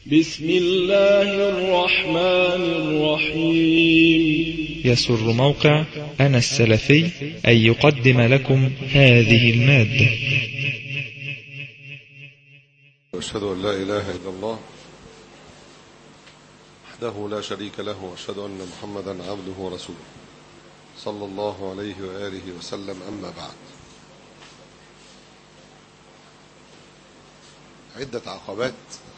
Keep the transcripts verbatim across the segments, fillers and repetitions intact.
بسم الله الرحمن الرحيم. يسر موقع أنا السلفي أن يقدم لكم هذه المادة. أشهد أن لا إله إلا الله وحده لا شريك له، وأشهد أن محمدا عبده ورسوله صلى الله عليه وآله وسلم. أما بعد، عدة عقبات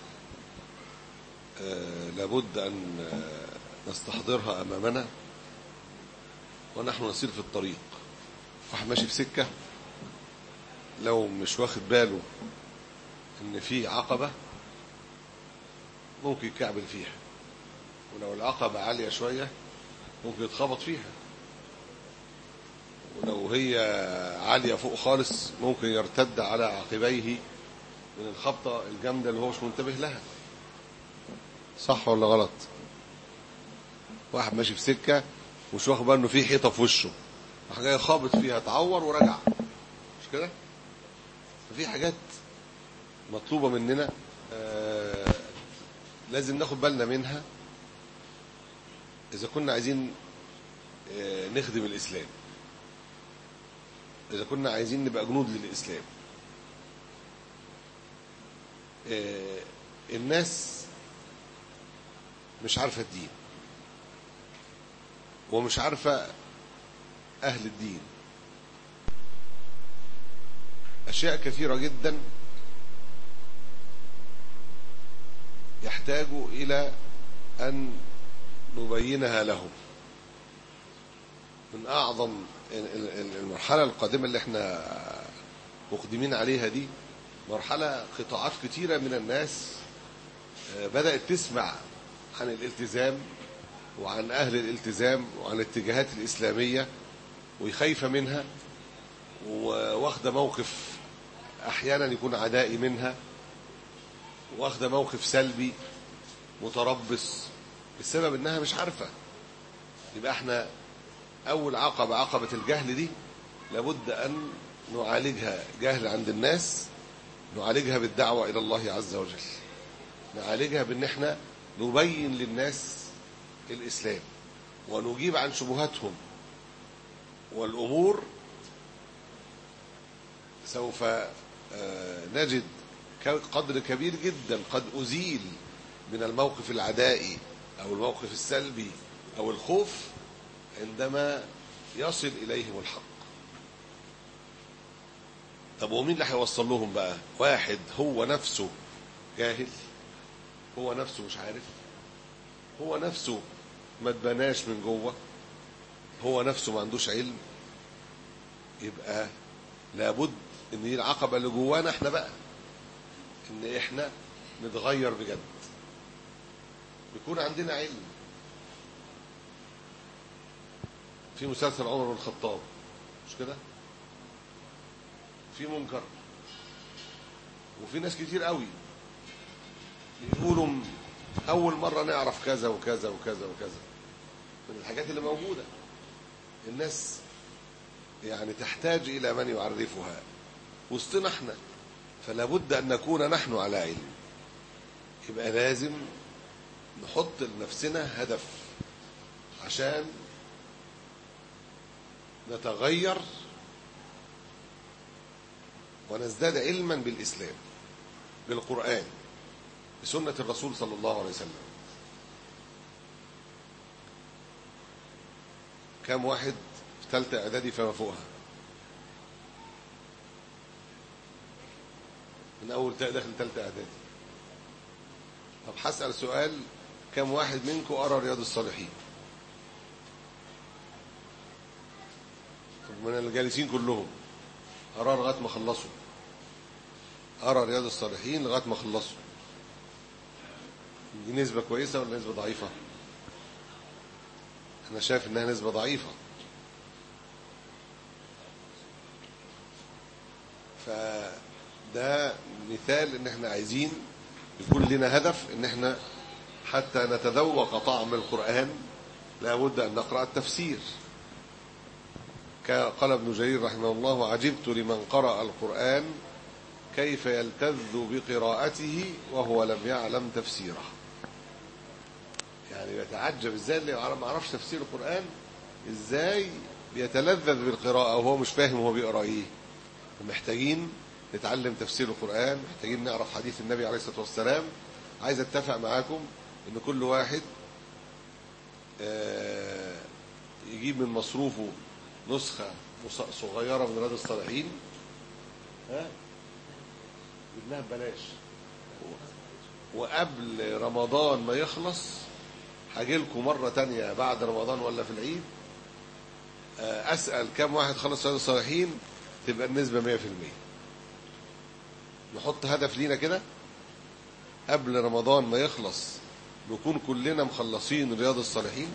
آه لابد أن آه نستحضرها أمامنا ونحن نسير في الطريق. واحد ماشي في سكة، لو مش واخد باله إن في عقبة ممكن يكعبل فيها، ولو العقبة عالية شوية ممكن يتخبط فيها، ولو هي عالية فوق خالص ممكن يرتد على عقبيه من الخبطة الجامدة اللي هو مش منتبه لها. صح ولا غلط؟ واحد ماشي في سكة ومش واخد باله انه في حيطة في وشه، راح جاي خابط فيها، اتعور ورجع، مش كده؟ ففي حاجات مطلوبة مننا آه لازم ناخد بالنا منها إذا كنا عايزين آه نخدم الإسلام، إذا كنا عايزين نبقى جنود للإسلام. آه الناس مش عارفة الدين ومش عارفة أهل الدين، أشياء كثيرة جدا يحتاجوا إلى أن نبينها لهم. من أعظم المرحلة القادمة اللي احنا مقدمين عليها دي مرحلة قطاعات كثيرة من الناس بدأت تسمع عن الالتزام وعن أهل الالتزام وعن الاتجاهات الإسلامية وخايفة منها، واخدة موقف أحيانا يكون عدائي منها، واخدة موقف سلبي متربص بسبب أنها مش عارفة. يبقى احنا أول عقبة، عقبة الجهل دي، لابد أن نعالجها. جهل عند الناس نعالجها بالدعوة إلى الله عز وجل، نعالجها بأن احنا نبين للناس الإسلام ونجيب عن شبهاتهم، والأمور سوف نجد قدر كبير جدا قد أزيل من الموقف العدائي أو الموقف السلبي أو الخوف عندما يصل إليهم الحق. طب ومين اللي هيوصل لهم بقى؟ واحد هو نفسه جاهل، هو نفسه مش عارف، هو نفسه ما اتبناش من جوه، هو نفسه ما عندوش علم. يبقى لابد ان دي العقبة اللي جوانا احنا بقى، ان احنا نتغير بجد، يكون عندنا علم. في مسلسل عمر بن الخطاب، مش كده؟ في منكر، وفي ناس كتير قوي يقولوا أول مرة نعرف كذا وكذا وكذا وكذا من الحاجات اللي موجودة. الناس يعني تحتاج إلى من يعرفها وسطنا احنا، فلا بد أن نكون نحن على علم. يبقى لازم نحط لنفسنا هدف عشان نتغير ونزداد علما بالإسلام، بالقرآن، بسنة الرسول صلى الله عليه وسلم. كم واحد في ثالثة إعدادي فما فوقها؟ من أول داخل ثالثة إعدادي. طب هسأل سؤال، كم واحد منكم قرأ رياض الصالحين؟ طب من الجالسين كلهم قرأ لغاية ما خلصوا؟ قرأ رياض الصالحين لغاية ما خلصوا. دي نسبة كويسة ولا نسبة ضعيفة؟ أنا شايف إنها نسبة ضعيفة. فده مثال إن إحنا عايزين يكون لنا هدف، إن إحنا حتى نتذوق طعم القرآن لابد أن نقرأ التفسير. قال ابن جرير رحمه الله: عجبت لمن قرأ القرآن كيف يلتذ بقراءته وهو لم يعلم تفسيره. يعني يتعجب ازاي اللي ما عرفش تفسير القرآن ازاي بيتلذذ بالقراءة وهو مش فاهم هو بيقرأ ايه. محتاجين نتعلم تفسير القرآن، محتاجين نعرف حديث النبي عليه الصلاة والسلام. عايز اتفق معاكم ان كل واحد يجيب من مصروفه نسخة صغيرة من رياض الصالحين، ها جبناها ببلاش، وقبل رمضان ما يخلص هاجي لكم مرة تانية بعد رمضان ولا في العيد أسأل كم واحد خلص رياض الصالحين، تبقى النسبة مية في المية. نحط هدف لينا كده قبل رمضان ما يخلص نكون كلنا مخلصين رياض الصالحين.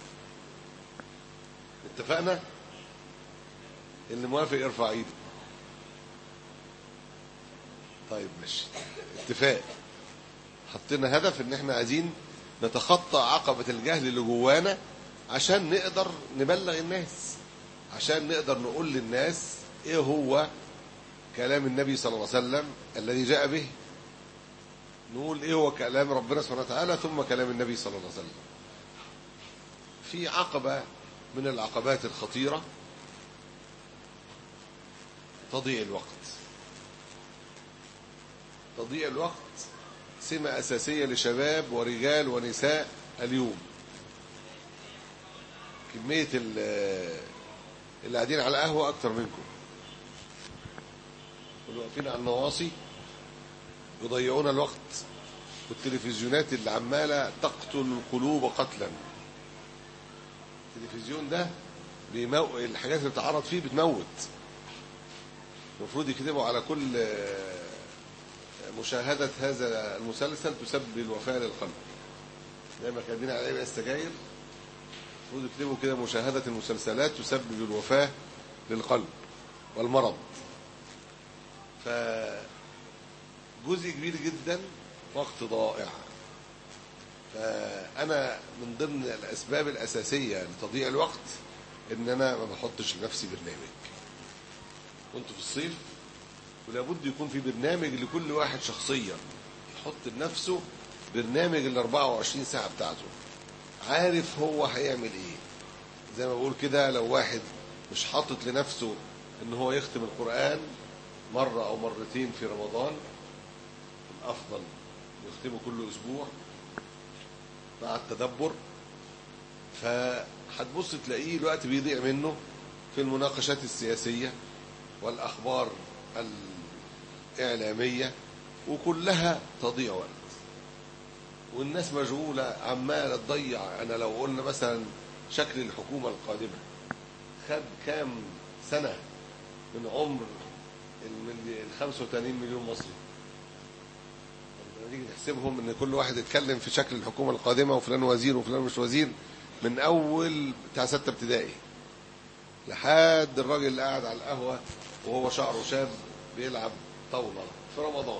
اتفقنا؟ اللي موافق يرفع ايده. طيب ماشي، اتفاق. حطينا هدف ان احنا عايزين نتخطى عقبة الجهل اللي جوانا عشان نقدر نبلغ الناس، عشان نقدر نقول للناس ايه هو كلام النبي صلى الله عليه وسلم الذي جاء به، نقول ايه هو كلام ربنا سبحانه وتعالى ثم كلام النبي صلى الله عليه وسلم. في عقبة من العقبات الخطيرة تضييع الوقت. تضييع الوقت سمة أساسية لشباب ورجال ونساء اليوم. كمية اللي قاعدين على القهوة أكتر منكم، واللي واقفين على النواصي يضيعون الوقت، والتلفزيونات اللي عمالة تقتل القلوب قتلا. التلفزيون ده بيمو... الحاجات اللي بتعرض فيه بتموت. المفروض يكتبوا على كل مشاهدة هذا المسلسل تسبب الوفاة للقلب. دايما كاتبين على ايه السجاير، المفروض يكتبوا كده مشاهدة المسلسلات تسبب الوفاة للقلب والمرض. فجزء كبير جدا وقت ضائع. فأنا من ضمن الأسباب الأساسية لتضييع الوقت إن أنا ما بحطش لنفسي برنامج. كنت في الصيف ولابد يكون في برنامج لكل واحد شخصيا، يحط لنفسه برنامج ال أربعة وعشرين ساعة بتاعته، عارف هو هيعمل ايه. زي ما بقول كده، لو واحد مش حاطط لنفسه ان هو يختم القرآن مرة او مرتين في رمضان، الافضل يختمه كل اسبوع مع التدبر، فهتبص تلاقيه الوقت بيضيع منه في المناقشات السياسية والاخبار الإعلامية، وكلها تضيع وقت، والناس مشغولة عمالة تضيع. أنا لو قلنا مثلا شكل الحكومة القادمة خد كام سنة من عمر ال خمسة وثمانين مليون مصري، لما نيجي نحسبهم ان كل واحد يتكلم في شكل الحكومة القادمة وفلان وزير وفلان مش وزير، من أول بتاع ستة ابتدائي لحد الراجل اللي قاعد على القهوة وهو شعره شاب بيلعب طاولة في رمضان.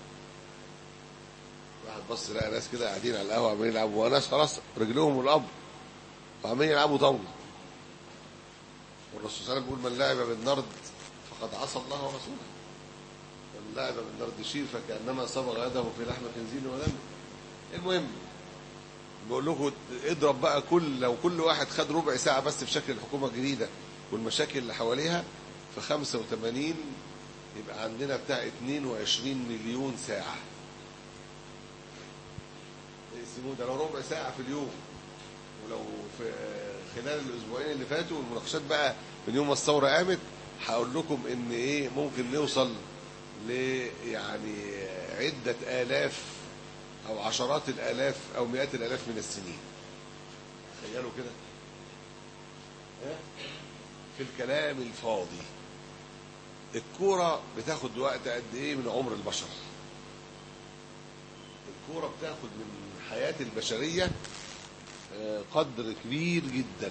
واحد بص لقى ناس كده قاعدين على القهوة عمالين يلعبوا، وناس خلاص رجلهم والأب وعمالين يلعبوا طاولة. والرسول صلى الله عليه وسلم بيقول من لعب بالنرد فقد عصى الله ورسوله، من لعب بالنرد شير فكأنما صبغ يده في لحم خنزير ودم. المهم بقول لكم اضرب بقى، كل لو كل واحد خد ربع ساعة بس في شكل الحكومة الجديدة والمشاكل اللي حواليها في خمسة وثمانين، يبقى عندنا بتاع اثنين وعشرين مليون ساعة. يقسموه ده لو ربع ساعة في اليوم، ولو في خلال الأسبوعين اللي فاتوا والمناقشات بقى من يوم ما الثورة قامت، هقول لكم إن إيه ممكن نوصل ل يعني عدة آلاف أو عشرات الآلاف أو مئات الآلاف من السنين. تخيلوا كده في الكلام الفاضي. الكورة بتاخد وقت قد ايه من عمر البشر؟ الكورة بتاخد من حياة البشرية قدر كبير جدا.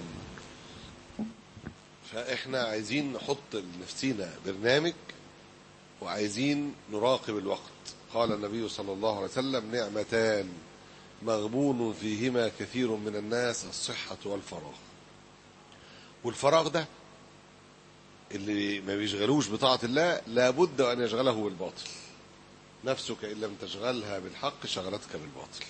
فاحنا عايزين نحط لنفسينا برنامج وعايزين نراقب الوقت. قال النبي صلى الله عليه وسلم نعمتان مغبون فيهما كثير من الناس، الصحة والفراغ. والفراغ ده اللي ما بيشغلوش بطاعة الله لابد أن يشغله بالباطل. نفسك إن لم تشغلها بالحق شغلتك بالباطل.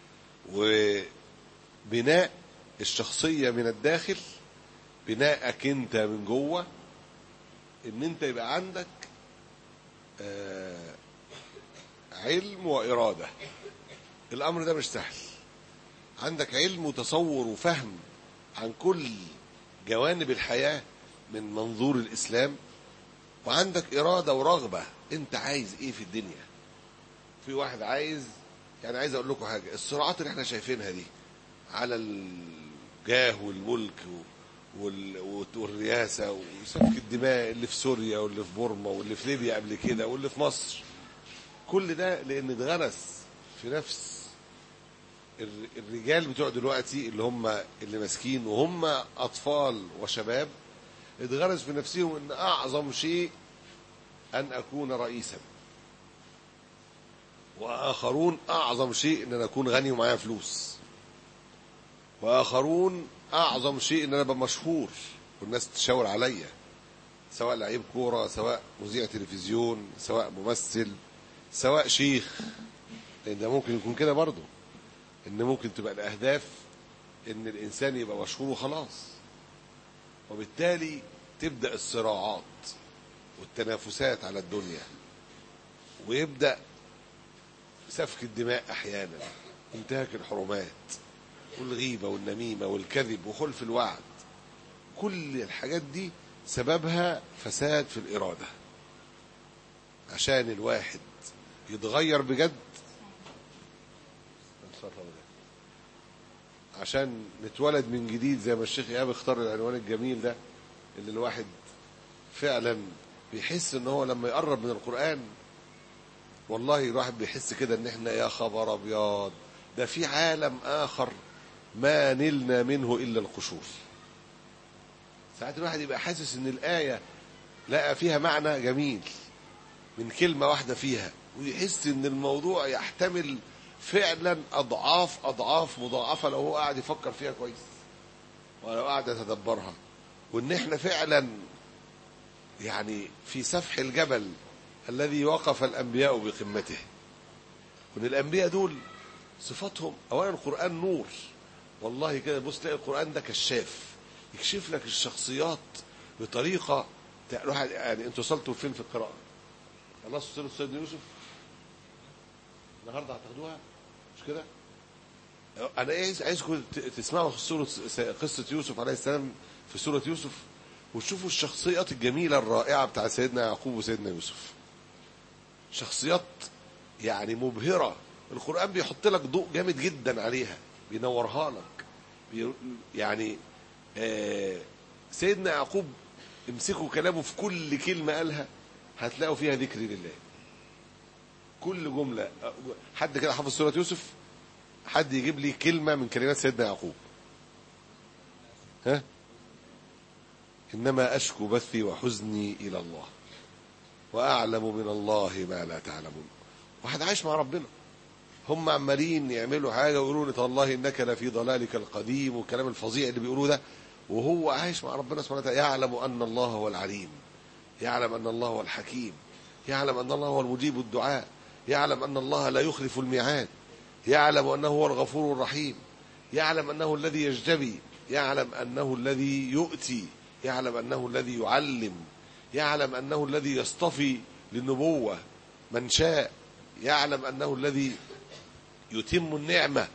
وبناء الشخصية من الداخل، بناءك انت من جوه، ان انت يبقى عندك آه علم وإرادة. الأمر ده مش سهل. عندك علم وتصور وفهم عن كل جوانب الحياة من منظور الإسلام، وعندك إرادة ورغبة انت عايز ايه في الدنيا. في واحد عايز، يعني عايز اقول لكم حاجة، الصراعات اللي احنا شايفينها دي على الجاه والملك والرئاسة وسفك الدماء اللي في سوريا واللي في بورما واللي في ليبيا قبل كده واللي في مصر، كل ده لان اتغرس في نفس الرجال بتوع دلوقتي اللي هم اللي ماسكين وهم اطفال وشباب، اتغرس في نفسهم ان اعظم شيء ان اكون رئيسا، واخرون اعظم شيء ان انا اكون غني ومعايا فلوس، واخرون اعظم شيء ان انا ابقى مشهور والناس تشاور عليا، سواء لعيب كوره، سواء مذيع تلفزيون، سواء ممثل، سواء شيخ. لان ده ممكن يكون كده برضه، ان ممكن تبقى الاهداف ان الانسان يبقى مشهور وخلاص. وبالتالي تبدا الصراعات والتنافسات على الدنيا، ويبدا سفك الدماء احيانا، انتهاك الحرمات والغيبه والنميمه والكذب وخلف الوعد. كل الحاجات دي سببها فساد في الاراده. عشان الواحد يتغير بجد، عشان نتولد من جديد زي ما الشيخ ايهاب اختار العنوان الجميل ده، اللي الواحد فعلا بيحس ان هو لما يقرب من القرآن، والله الواحد بيحس كده ان احنا يا خبر ابيض، ده في عالم اخر ما نلنا منه الا القشور. ساعات الواحد يبقى حاسس ان الآية لقى فيها معنى جميل من كلمة واحدة فيها، ويحس ان الموضوع يحتمل فعلا اضعاف اضعاف مضاعفة لو هو قاعد يفكر فيها كويس ولو قاعد يتدبرها. وان احنا فعلا يعني في سفح الجبل الذي وقف الانبياء بقمته. وان الانبياء دول صفاتهم اولا القرآن نور، والله كده بص تلاقي القرآن ده كشاف، يكشف لك الشخصيات بطريقة الواحد. يعني انتوا وصلتوا فين في القراءة؟ خلاص وصلوا سيدنا يوسف النهارده هتاخدوها مش كده؟ انا ايه عايزكم تسمعوا سورة قصة يوسف عليه السلام في سورة يوسف، وتشوفوا الشخصيات الجميلة الرائعة بتاع سيدنا يعقوب وسيدنا يوسف. شخصيات يعني مبهرة، القرآن بيحط لك ضوء جامد جدا عليها، بينورها لك. بي يعني آه سيدنا يعقوب امسكوا كلامه في كل كلمة قالها هتلاقوا فيها ذكر لله. كل جملة. حد كده حافظ سورة يوسف؟ حد يجيب لي كلمة من كلمات سيدنا يعقوب. ها؟ إنما أشكو بثي وحزني إلى الله وأعلم من الله ما لا تعلمون. واحد عايش مع ربنا، هم عمالين يعملوا حاجة ويقولوا لي والله إنك لفي ضلالك القديم والكلام الفظيع اللي بيقولوه ده، وهو عايش مع ربنا سبحانه وتعالى، يعلم أن الله هو العليم، يعلم أن الله هو الحكيم، يعلم أن الله هو المجيب الدعاء، يعلم أن الله لا يخلف الميعاد، يعلم أنه هو الغفور الرحيم، يعلم أنه الذي يجتبي، يعلم أنه الذي يؤتي، يعلم أنه الذي يعلم، يعلم أنه الذي يصطفي للنبوة من شاء، يعلم أنه الذي يتم النعمة.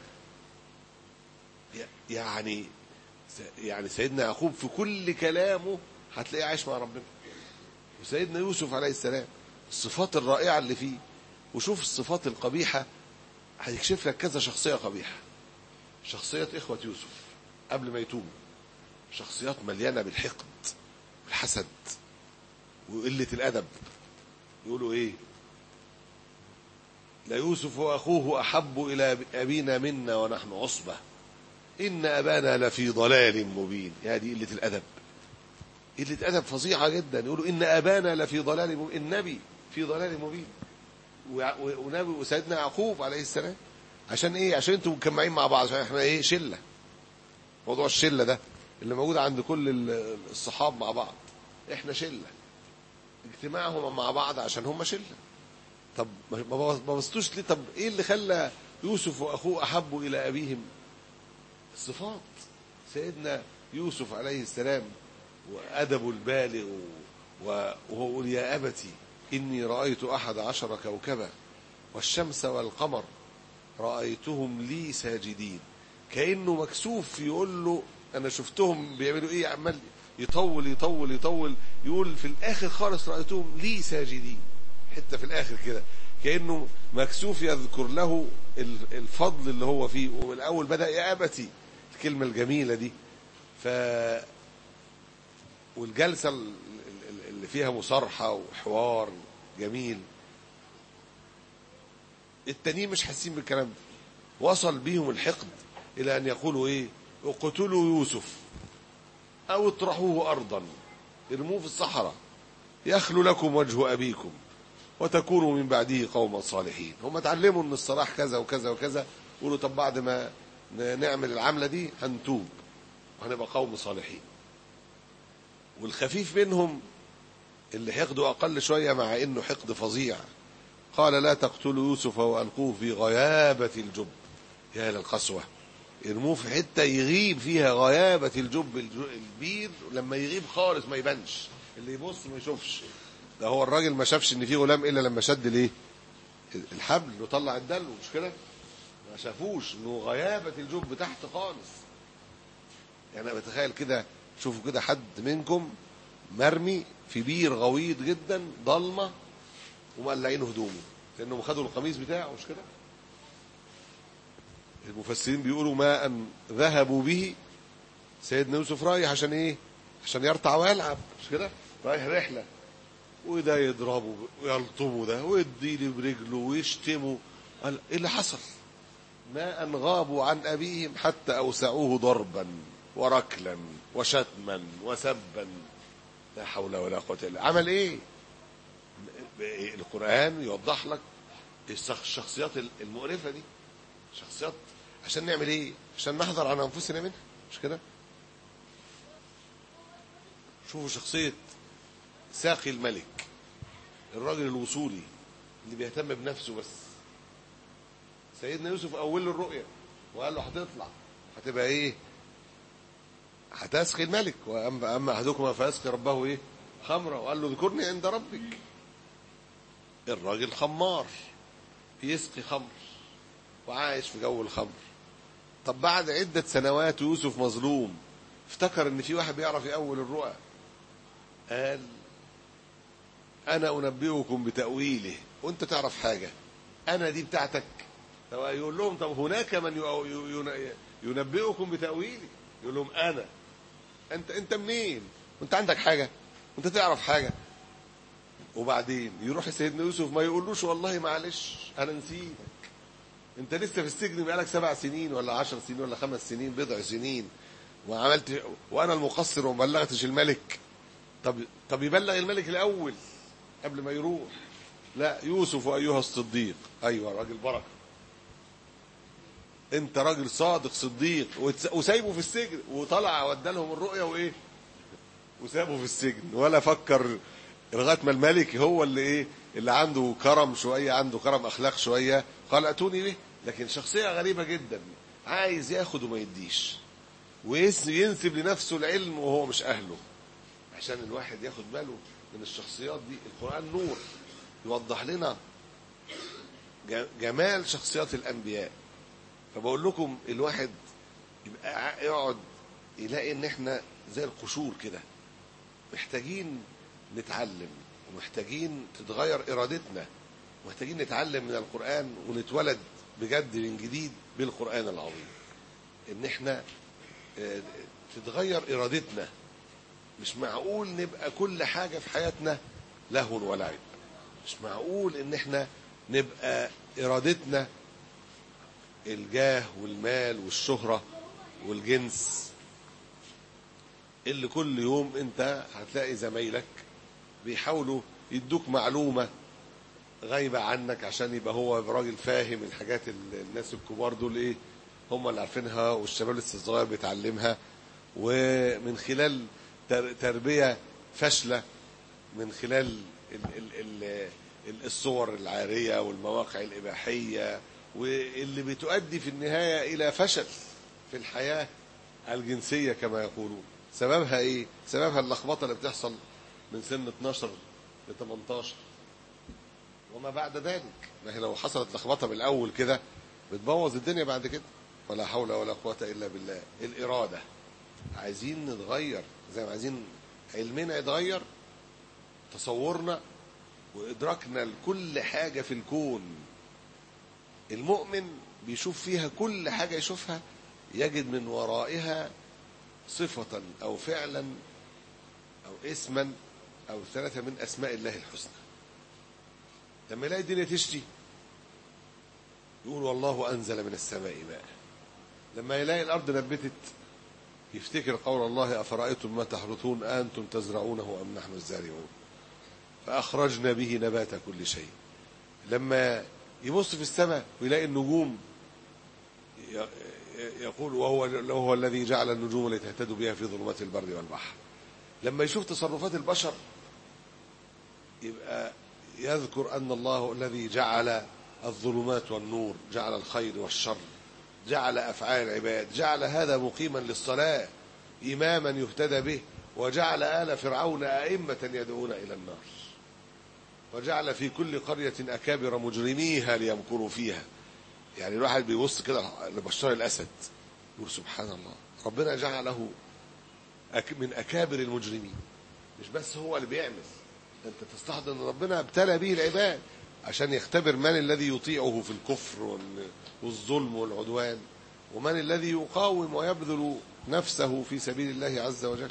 يعني يعني سيدنا يعقوب في كل كلامه هتلاقيه عايش مع ربنا. وسيدنا يوسف عليه السلام الصفات الرائعة اللي فيه، وشوف الصفات القبيحة هيكشف لك كذا شخصية قبيحة. شخصية إخوة يوسف قبل ما يتوبوا شخصيات مليانة بالحقد والحسد وقلة الأدب. يقولوا إيه؟ لا يوسف وأخوه أحب إلى أبينا منا ونحن عصبة إن أبانا لفي ضلال مبين. يا دي قلة الأدب، قلة أدب فظيعة جدا. يقولوا إن أبانا لفي ضلال مبين، النبي في ضلال مبين. ونبي وسيدنا يعقوب عليه السلام. عشان إيه؟ عشان أنتم مجمعين مع بعض، عشان إحنا إيه؟ شلة. موضوع الشلة ده اللي موجود عند كل الصحاب مع بعض، إحنا شلة. اجتماعهم مع بعض عشان هم شلة. طب ما بسطوش ليه؟ طب ايه اللي خلى يوسف واخوه احبوا الى ابيهم؟ الصفات. سيدنا يوسف عليه السلام وادبه البالغ، وهو يقول يا ابتي اني رايت احد عشر كوكبا والشمس والقمر رايتهم لي ساجدين. كانه مكسوف يقول له انا شفتهم بيعملوا ايه، عمال يطول يطول يطول، يقول في الاخر خالص رايتهم لي ساجدين، حتى في الاخر كده كانه مكسوف يذكر له الفضل اللي هو فيه. والاول بدا يا ابتي، الكلمه الجميله دي. ف والجلسه اللي فيها مصارحه وحوار جميل. التانيين مش حاسين بالكلام ده، وصل بيهم الحقد الى ان يقولوا ايه؟ اقتلوا يوسف او اطرحوه ارضا، ارموه في الصحراء يخلو لكم وجه ابيكم وتكونوا من بعده قوما صالحين. هم اتعلموا ان الصلاح كذا وكذا وكذا، يقولوا طب بعد ما نعمل العمله دي هنتوب وهنبقى قوم صالحين. والخفيف منهم اللي حقده اقل شويه مع انه حقد فظيع، قال لا تقتلوا يوسف والقوه في غيابه الجب. يا للقسوه، ارموه في حته يغيب فيها غيابه الجب، البير لما يغيب خالص ما يبانش، اللي يبص ما يشوفش. ده هو الراجل ما شافش ان في غلام الا لما شد ليه الحبل وطلع الدلو، مش كده؟ ما شافوش انه غيابه الجب تحت خالص. يعني انا بتخيل كده، شوفوا كده حد منكم مرمي في بير غويط جدا ضلمه ومقلعين هدومه لانهم خدوا القميص بتاعه، مش كده؟ المفسرين بيقولوا ما ان ذهبوا به، سيدنا يوسف رايح عشان ايه؟ عشان يرتع ويلعب، مش كده؟ رايح رحله، وده يضربه ويلطمه ده ويديله برجله ويشتمه. قال ايه اللي حصل؟ ما ان غابوا عن ابيهم حتى اوسعوه ضربا وركلا وشتما وسبا. لا حول ولا قوه الا. عمل ايه؟ القرآن يوضح لك الشخصيات المقرفة دي، شخصيات عشان نعمل ايه؟ عشان نحذر عن انفسنا منها، مش كده؟ شوفوا شخصية ساقي الملك، الراجل الوصولي اللي بيهتم بنفسه بس. سيدنا يوسف اول له الرؤية وقال له هتطلع هتبقى ايه؟ هتسقي الملك. واما اما احدكما فيسقي ربه ايه؟ خمرة. وقال له اذكرني عند ربك. الراجل خمار بيسقي خمر وعايش في جو الخمر. طب بعد عدة سنوات يوسف مظلوم، افتكر ان في واحد بيعرف يأول الرؤى، قال انا انبئكم بتأويله وانت تعرف حاجة، انا دي بتاعتك. طب يقول لهم طب هناك من ينبئكم بتأويله، يقول لهم انا. انت انت منين؟ وانت عندك حاجة؟ وانت تعرف حاجة؟ وبعدين يروح سيدنا يوسف ما يقولوش والله معلش انا نسيتك، انت لسه في السجن بقالك سبع سنين ولا عشر سنين ولا خمس سنين بضع سنين وعملت وانا المقصر وما بلغتش الملك. طب طب يبلغ الملك الاول قبل ما يروح. لا، يوسف ايها الصديق، ايوه راجل بركه، انت راجل صادق صديق، وسايبه في السجن وطلع ودالهم الرؤيا وايه وسابه في السجن، ولا فكر لغايه ما الملك هو اللي ايه اللي عنده كرم شويه، عنده كرم اخلاق شويه، قال اتوني به. لكن شخصيه غريبه جدا، عايز ياخد وما يديش، وينسب لنفسه العلم وهو مش اهله. عشان الواحد ياخد باله من الشخصيات دي. القرآن نور يوضح لنا جمال شخصيات الانبياء. فبقول لكم الواحد يبقى يقعد يلاقي ان احنا زي القشور كده، محتاجين نتعلم ومحتاجين تتغير ارادتنا، ومحتاجين نتعلم من القرآن ونتولد بجد من جديد بالقرآن العظيم. ان احنا تتغير ارادتنا. مش معقول نبقى كل حاجة في حياتنا لهو ولعب. مش معقول ان احنا نبقى ارادتنا الجاه والمال والشهرة والجنس، اللي كل يوم انت هتلاقي زمايلك بيحاولوا يدوك معلومة غايبة عنك عشان يبقى هو راجل فاهم الحاجات الناس الكبار دول ايه هم اللي عارفينها، والشباب لسه الصغير بيتعلمها، ومن خلال تربية فاشلة، من خلال الصور العارية والمواقع الإباحية، واللي بتؤدي في النهاية إلى فشل في الحياة الجنسية كما يقولون. سببها إيه؟ سببها اللخبطة اللي بتحصل من سن اتناشر ل تمنتاشر وما بعد ذلك. ما هي لو حصلت لخبطة بالأول كده بتبوظ الدنيا بعد كده. ولا حول ولا قوة إلا بالله. الإرادة، عايزين نتغير زي ما عايزين علمنا يتغير، تصورنا وإدراكنا لكل حاجة في الكون. المؤمن بيشوف فيها كل حاجة يشوفها يجد من ورائها صفة أو فعلا أو اسما أو ثلاثة من أسماء الله الحسنى. لما يلاقي الدنيا تشتي يقول والله أنزل من السماء ماء. لما يلاقي الأرض نبتت يفتكر قول الله أفرأيتم ما تحرثون أنتم تزرعونه أم نحن الزارعون فأخرجنا به نبات كل شيء. لما يبص في السماء ويلاقي النجوم يقول وهو هو الذي جعل النجوم لتهتدوا بها في ظلمات البر والبحر. لما يشوف تصرفات البشر يبقى يذكر أن الله الذي جعل الظلمات والنور، جعل الخير والشر، جعل أفعال العباد، جعل هذا مقيما للصلاة إماما يهتدى به، وجعل آل فرعون أئمة يدعون إلى النار، وجعل في كل قرية أكابر مجرميها ليمكروا فيها. يعني الواحد بيبص كده لبشار الأسد يقول سبحان الله، ربنا جعله من أكابر المجرمين. مش بس هو اللي بيعمل، أنت تستحضر أن ربنا ابتلى به العباد عشان يختبر من الذي يطيعه في الكفر والظلم والعدوان، ومن الذي يقاوم ويبذل نفسه في سبيل الله عز وجل.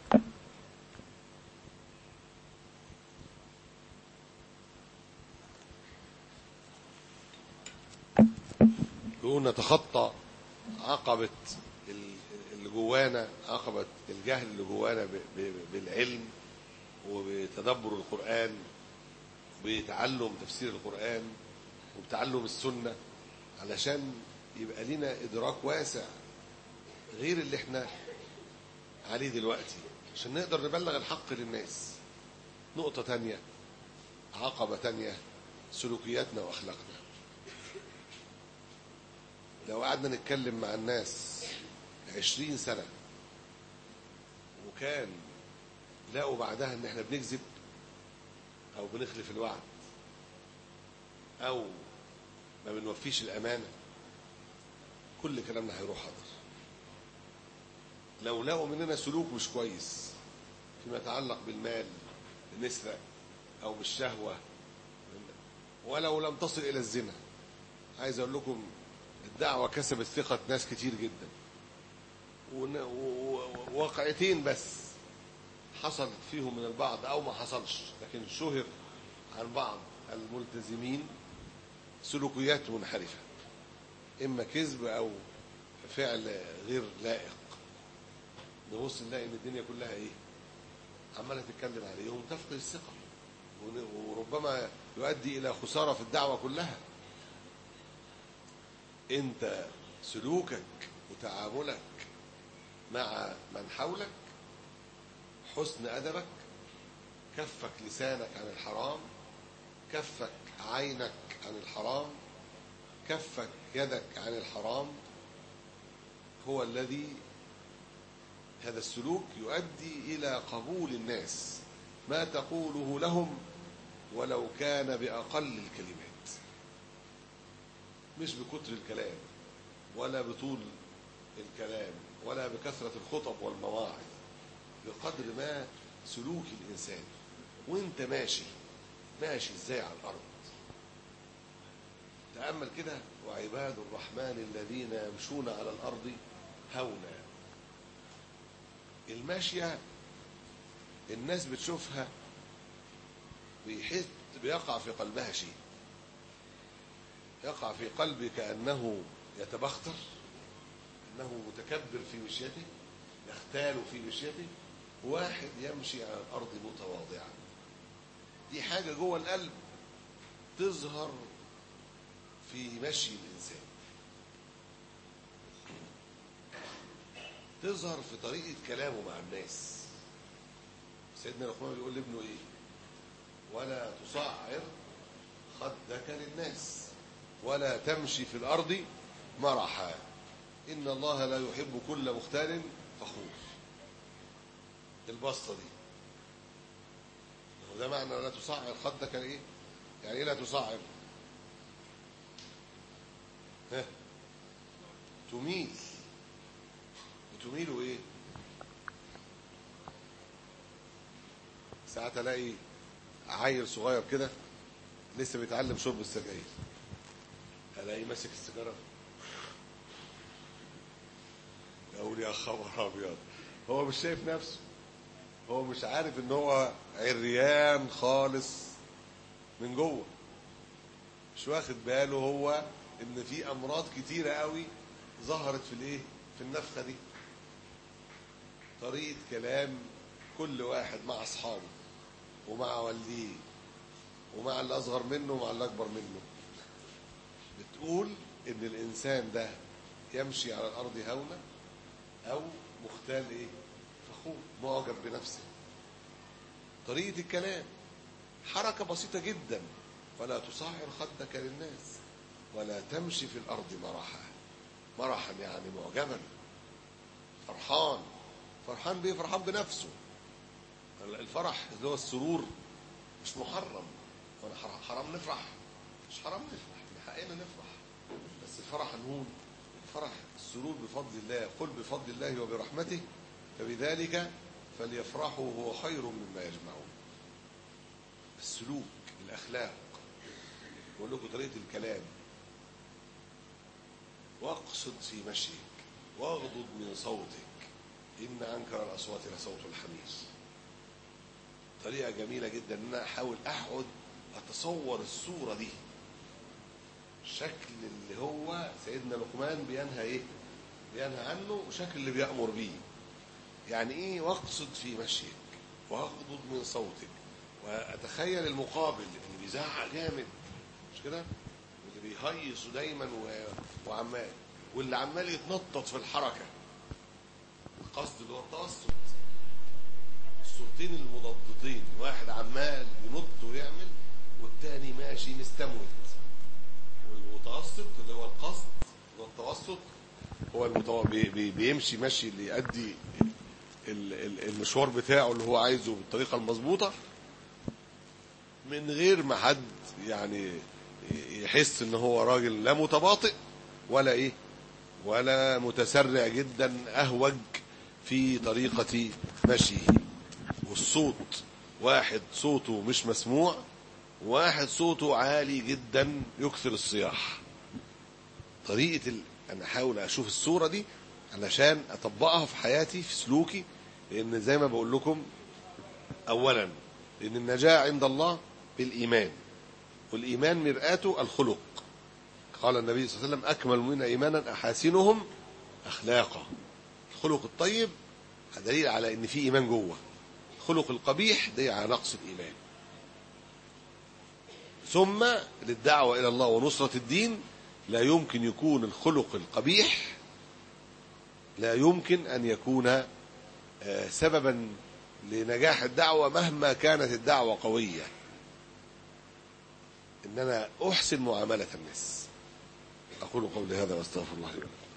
يقول نتخطى عقبة اللي جوانا، عقبة الجهل اللي جوانا بالعلم وبتدبر القرآن وبتعلم تفسير القرآن وبتعلم السنة، علشان يبقى لنا إدراك واسع غير اللي احنا عليه دلوقتي، عشان نقدر نبلغ الحق للناس. نقطة تانية، عقبة تانية، سلوكياتنا وأخلاقنا. لو قعدنا نتكلم مع الناس عشرين سنة وكان لقوا بعدها ان احنا بنكذب او بنخلف الوعد او ما بنوفيش الامانة، كل كلامنا هيروح حاضر. لو لقوا مننا سلوك مش كويس فيما يتعلق بالمال، بنسرق او بالشهوة، ولو لم تصل الى الزنا، عايز اقول لكم الدعوة كسبت ثقة ناس كتير جدا، وواقعتين بس حصل فيهم من البعض او ما حصلش لكن شهر عن بعض الملتزمين سلوكيات منحرفة، اما كذب او فعل غير لائق. نبص نلاقي ان الدنيا كلها ايه عمالة تتكلم عليهم، تفقد الثقة وربما يؤدي الى خسارة في الدعوة كلها. انت سلوكك وتعاملك مع من حولك، حسن أدبك، كفك لسانك عن الحرام، كفك عينك عن الحرام، كفك يدك عن الحرام، هو الذي هذا السلوك يؤدي إلى قبول الناس ما تقوله لهم ولو كان بأقل الكلمات، مش بكتر الكلام ولا بطول الكلام ولا بكثرة الخطب والمواعظ، بقدر ما سلوك الإنسان وانت ماشي ماشي ازاي على الأرض. تأمل كده، وعباد الرحمن الذين يمشون على الأرض هونا. الماشية الناس بتشوفها بيحس بيقع في قلبها شيء، يقع في قلبي كأنه يتبختر، أنه متكبر في مشيته، يختال في مشيته، واحد يمشي على الأرض متواضعا. دي حاجة جوه القلب تظهر في مشي الإنسان، تظهر في طريقة كلامه مع الناس. سيدنا لقمان بيقول لابنه إيه؟ ولا تصعر خدك للناس ولا تمشي في الأرض مرحا إن الله لا يحب كل مختال فخور. البسطة دي وده معنى لا تصعر خدك ايه؟ يعني ايه لا تصعر؟ ها تميل. بتميله ايه؟ ساعات الاقي عيل صغير كده لسه بيتعلم شرب السجاير، الاقيه ماسك السيجاره اقول يا خبر ابيض، هو مش شايف نفسه، هو مش عارف ان هو عريان خالص من جوه، مش واخد باله هو ان في امراض كتيره قوي ظهرت في الايه في النفخه دي. طريقه كلام كل واحد مع اصحابه ومع والديه ومع اللي اصغر منه ومع اللي اكبر منه بتقول ان الانسان ده يمشي على الارض هونا او مختال ايه فخور معجب بنفسه. طريقه الكلام حركه بسيطه جدا، ولا تصعر خدك للناس ولا تمشي في الارض مرحا. مرحا يعني معجبا، فرحان. فرحان بيه؟ فرحان بنفسه. الفرح اللي هو السرور مش محرم، وانا حرام نفرح؟ مش حرام نفرح، من حقنا نفرح، بس الفرح نقول الفرح السرور بفضل الله، قل بفضل الله وبرحمته فبذلك فليفرحوا هو خير مما يجمعون. السلوك، الاخلاق، بقول لكم طريقه الكلام. واقصد في مشيك واغضض من صوتك ان انكر الاصوات لصوت الحمير. طريقه جميله جدا ان انا احاول اقعد اتصور الصوره دي، الشكل اللي هو سيدنا لقمان بينهى ايه بينهى عنه، وشكل اللي بيأمر بيه. يعني ايه واقصد في مشيك واغضض من صوتك؟ واتخيل المقابل اللي بيزعق جامد، مش كده، واللي بيهيص دايما وعمال، واللي عمال يتنطط في الحركه. القصد اللي هو التوسط، الصوتين المضادتين، واحد عمال ينط ويعمل والتاني ماشي مستموت. والمتوسط اللي هو القصد اللي هو التوسط هو المتو... بي... بي... بيمشي مشي اللي يؤدي المشوار بتاعه اللي هو عايزه بالطريقه المظبوطه، من غير ما حد يعني يحس ان هو راجل لا متباطئ ولا ايه ولا متسرع جدا اهوج في طريقه مشيه. والصوت، واحد صوته مش مسموع، واحد صوته عالي جدا يكثر الصياح. طريقه ال... انا احاول اشوف الصوره دي علشان اطبقها في حياتي في سلوكي، لان زي ما بقول لكم اولا لان النجاة عند الله بالايمان، والايمان مرآته الخلق. قال النبي صلى الله عليه وسلم اكمل من ايمانا احاسنهم اخلاقا. الخلق الطيب دليل على ان في ايمان جوه، الخلق القبيح دليل على نقص الايمان. ثم للدعوه الى الله ونصره الدين لا يمكن يكون الخلق القبيح لا يمكن ان يكون سببا لنجاح الدعوه مهما كانت الدعوه قويه. ان انا احسن معامله الناس. اقول قولي هذا واستغفر الله لي ولكم.